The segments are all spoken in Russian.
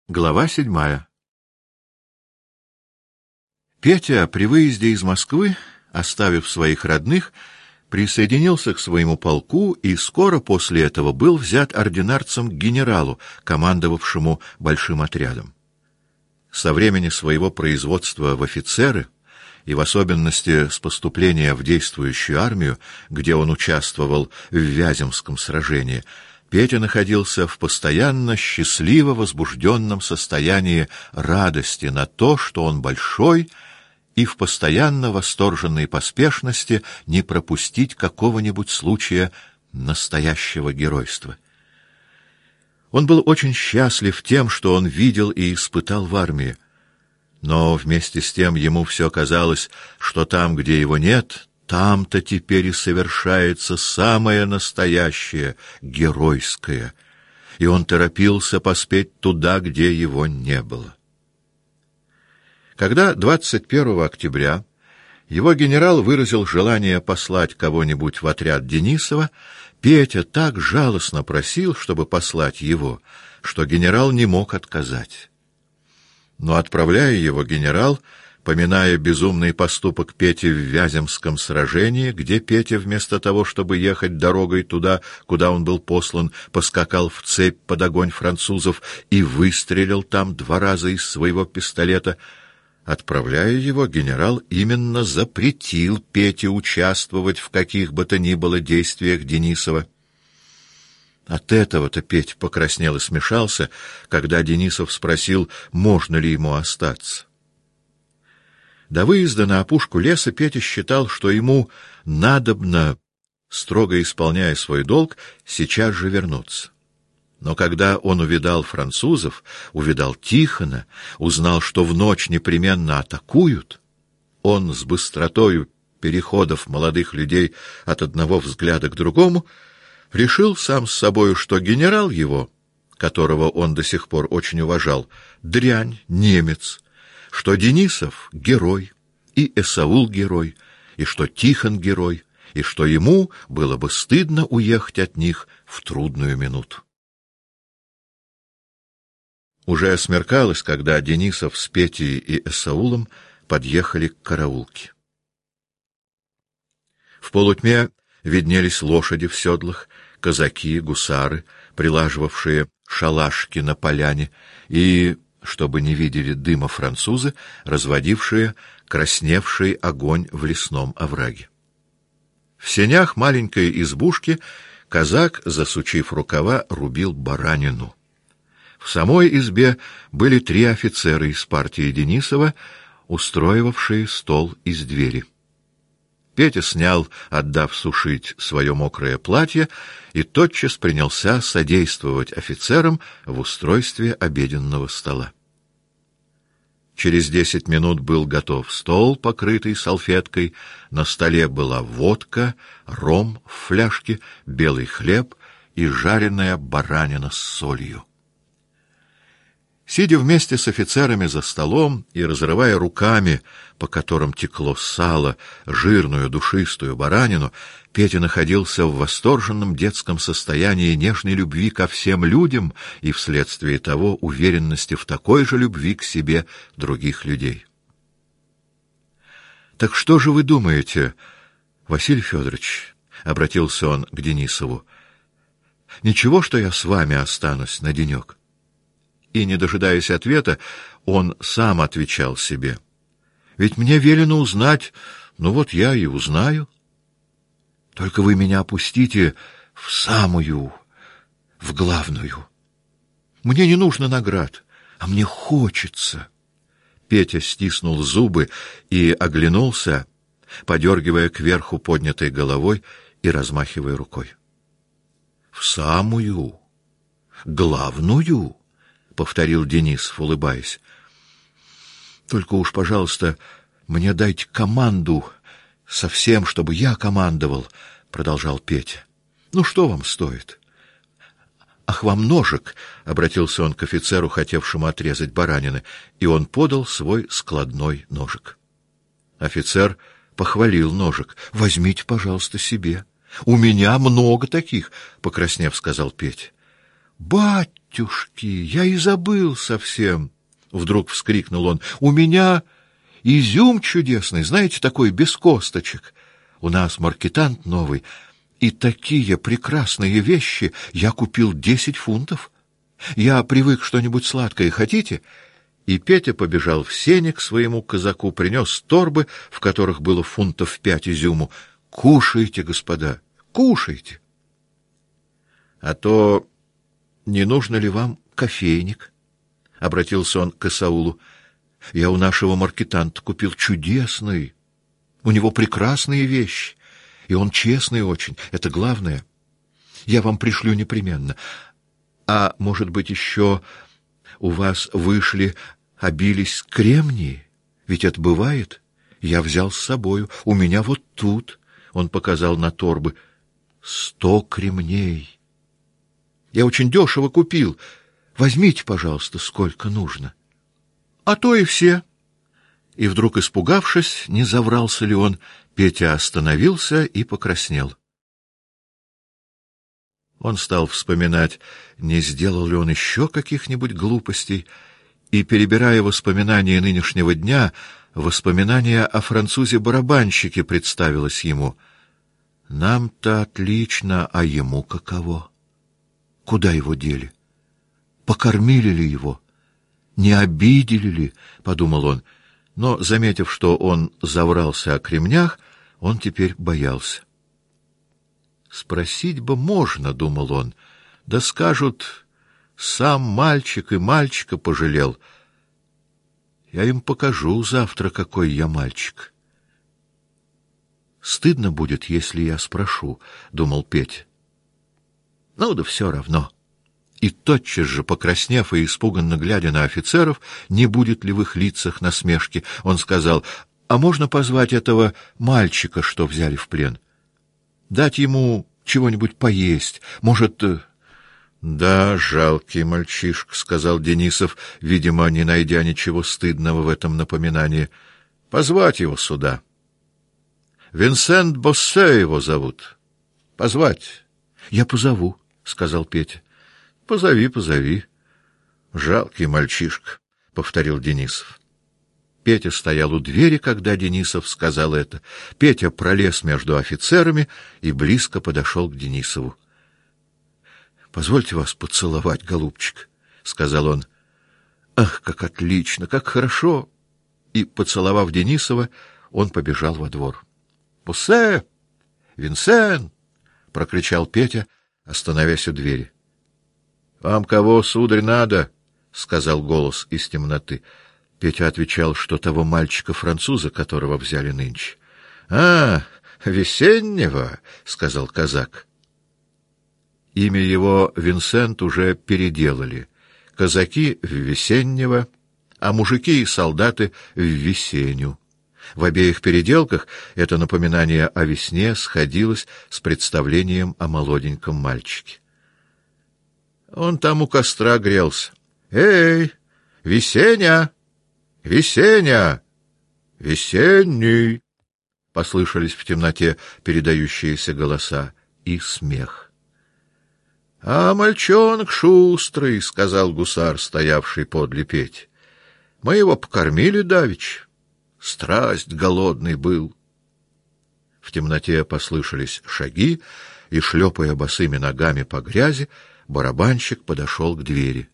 Глава 7. Петя при выезде из Москвы, оставив своих родных, присоединился к своему полку и скоро после этого был взят ординарцем к генералу, командовавшему большим отрядом. Со времени своего производства в офицеры, и в особенности с поступления в действующую армию, где он участвовал в Вяземском сражении, Петя находился в постоянно счастливо возбужденном состоянии радости на то, что он большой, и в постоянно восторженной поспешности не пропустить какого-нибудь случая настоящего геройства. Он был очень счастлив тем, что он видел и испытал в армии, но вместе с тем ему все казалось, что там, где его нет, там-то теперь и совершается самое настоящее, геройское, и он торопился поспеть туда, где его не было. Когда 21 октября его генерал выразил желание послать кого-нибудь в отряд Денисова, Петя так жалостно просил, чтобы послать его, что генерал не мог отказать. Но, отправляя его, генерал, поминая безумный поступок Пети в Вяземском сражении, где Петя вместо того, чтобы ехать дорогой туда, куда он был послан, поскакал в цепь под огонь французов и выстрелил там 2 раза из своего пистолета, отправляя его, генерал именно запретил Пете участвовать в каких бы то ни было действиях Денисова. От этого-то Петя покраснел и смешался, когда Денисов спросил, можно ли ему остаться. До выезда на опушку леса Петя считал, что ему надобно, строго исполняя свой долг, сейчас же вернуться. Но когда он увидал французов, увидал Тихона, узнал, что в ночь непременно атакуют, он с быстротою переходов молодых людей от одного взгляда к другому решил сам с собою, что генерал его, которого он до сих пор очень уважал, дрянь, немец, что Денисов — герой, и Эсаул — герой, и что Тихон — герой, и что ему было бы стыдно уехать от них в трудную минуту. Уже смеркалось, когда Денисов с Петей и Эсаулом подъехали к караулке. В полутьме виднелись лошади в седлах, казаки, гусары, прилаживавшие шалашки на поляне, и, чтобы не видели дыма французы, разводившие красневший огонь в лесном овраге. В сенях маленькой избушки казак, засучив рукава, рубил баранину. В самой избе были 3 офицера из партии Денисова, устроивавшие стол из двери. Петя снял, отдав сушить свое мокрое платье, и тотчас принялся содействовать офицерам в устройстве обеденного стола. Через 10 минут был готов стол, покрытый салфеткой, на столе была водка, ром в фляжке, белый хлеб и жареная баранина с солью. Сидя вместе с офицерами за столом и разрывая руками, по которым текло сало, жирную душистую баранину, Петя находился в восторженном детском состоянии нежной любви ко всем людям и вследствие того уверенности в такой же любви к себе других людей. — Так что же вы думаете, Василий Федорович? — обратился он к Денисову. — Ничего, что я с вами останусь на денек? И, не дожидаясь ответа, он сам отвечал себе. Ведь мне велено узнать, ну вот я и узнаю. Только вы меня опустите в самую, в главную. Мне не нужно наград, а мне хочется. Петя стиснул зубы и оглянулся, подергивая кверху поднятой головой и размахивая рукой. В самую, главную, — повторил Денисов, улыбаясь. — Только уж, пожалуйста, мне дайте команду совсем, чтобы я командовал, — продолжал Петя. — Ну, что вам стоит? — Ах, вам ножик! — обратился он к офицеру, хотевшему отрезать баранины, и он подал свой складной ножик. Офицер похвалил ножик. — Возьмите, пожалуйста, себе. — У меня много таких, — покраснев, сказал Петя. — Батюшка! батюшки, я и забыл совсем! — вдруг вскрикнул он. — У меня изюм чудесный, знаете, такой, без косточек. У нас маркетант новый, и такие прекрасные вещи. Я купил 10 фунтов. Я привык что-нибудь сладкое. Хотите? И Петя побежал в сени к своему казаку, принес торбы, в которых было фунтов 5 изюму. Кушайте, господа, кушайте. А то не нужно ли вам кофейник? — обратился он к Исаулу. — Я у нашего маркетанта купил чудесный. У него прекрасные вещи, и он честный очень, это главное. Я вам пришлю непременно. А может быть, еще у вас вышли, обились кремнии? Ведь это бывает. Я взял с собою. У меня вот тут, — он показал на торбы, — 100 кремней. Я очень дешево купил. Возьмите, пожалуйста, сколько нужно. А то и все. И вдруг, испугавшись, не заврался ли он, Петя остановился и покраснел. Он стал вспоминать, не сделал ли он еще каких-нибудь глупостей, и, перебирая воспоминания нынешнего дня, воспоминание о французе-барабанщике представилось ему. Нам-то отлично, а ему каково? Куда его дели? Покормили ли его? Не обидели ли? — подумал он. Но, заметив, что он заврался о кремнях, он теперь боялся. «Спросить бы можно, — думал он, — да скажут, сам мальчик и мальчика пожалел. Я им покажу завтра, какой я мальчик. Стыдно будет, если я спрошу, — думал Петя. Ну да все равно». И тотчас же, покраснев и испуганно глядя на офицеров, не будет ли в их лицах насмешки, он сказал: «А можно позвать этого мальчика, что взяли в плен? Дать ему чего-нибудь поесть? Может...» «Да, жалкий мальчишка», — сказал Денисов, видимо, не найдя ничего стыдного в этом напоминании. «Позвать его сюда. Винсент Боссе его зовут. Позвать». «Я позову», — сказал Петя. «Позови, позови. Жалкий мальчишка», — повторил Денисов. Петя стоял у двери, когда Денисов сказал это. Петя пролез между офицерами и близко подошел к Денисову. «Позвольте вас поцеловать, голубчик», — сказал он. «Ах, как отлично, как хорошо!» И, поцеловав Денисова, он побежал во двор. «Пуссе! Винсен!» — прокричал Петя, остановясь у двери. «Вам кого, сударь, надо?» — сказал голос из темноты. Петя отвечал, что того мальчика-француза, которого взяли нынче. «А, Весеннего!» — сказал казак. Имя его Винсент уже переделали. Казаки — в Весеннего, а мужики и солдаты — в Весенню. В обеих переделках это напоминание о весне сходилось с представлением о молоденьком мальчике. Он там у костра грелся. «Эй, Весеня! Весеня! Весенний!» Послышались в темноте передающиеся голоса и смех. «А мальчонок шустрый», — сказал гусар, стоявший подле Пети. «Мы его покормили давеча. Страсть голодный был». В темноте послышались шаги, и, шлепая босыми ногами по грязи, барабанщик подошел к двери.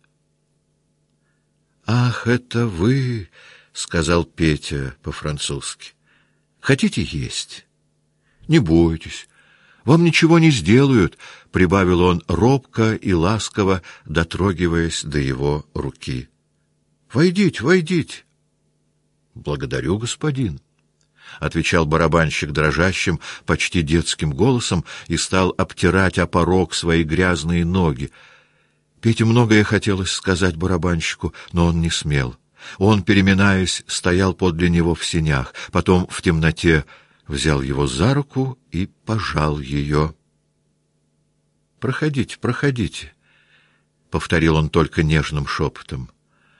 «Ах, это вы!» — сказал Петя по-французски. «Хотите есть?» «Не бойтесь, вам ничего не сделают», — прибавил он робко и ласково, дотрогиваясь до его руки. «Войдите, войдите». «Благодарю, господин», — отвечал барабанщик дрожащим, почти детским голосом и стал обтирать о порог свои грязные ноги. Пете многое хотелось сказать барабанщику, но он не смел. Он, переминаясь, стоял подле него в сенях, потом в темноте взял его за руку и пожал ее. «Проходите, проходите», — повторил он только нежным шепотом.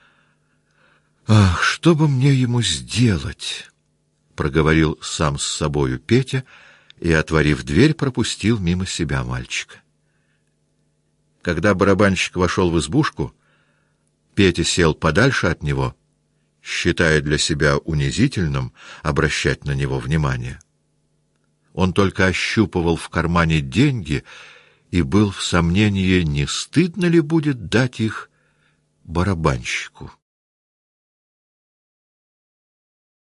«Ах, что бы мне ему сделать?» — проговорил сам с собою Петя и, отворив дверь, пропустил мимо себя мальчика. Когда барабанщик вошел в избушку, Петя сел подальше от него, считая для себя унизительным обращать на него внимание. Он только ощупывал в кармане деньги и был в сомнении, не стыдно ли будет дать их барабанщику.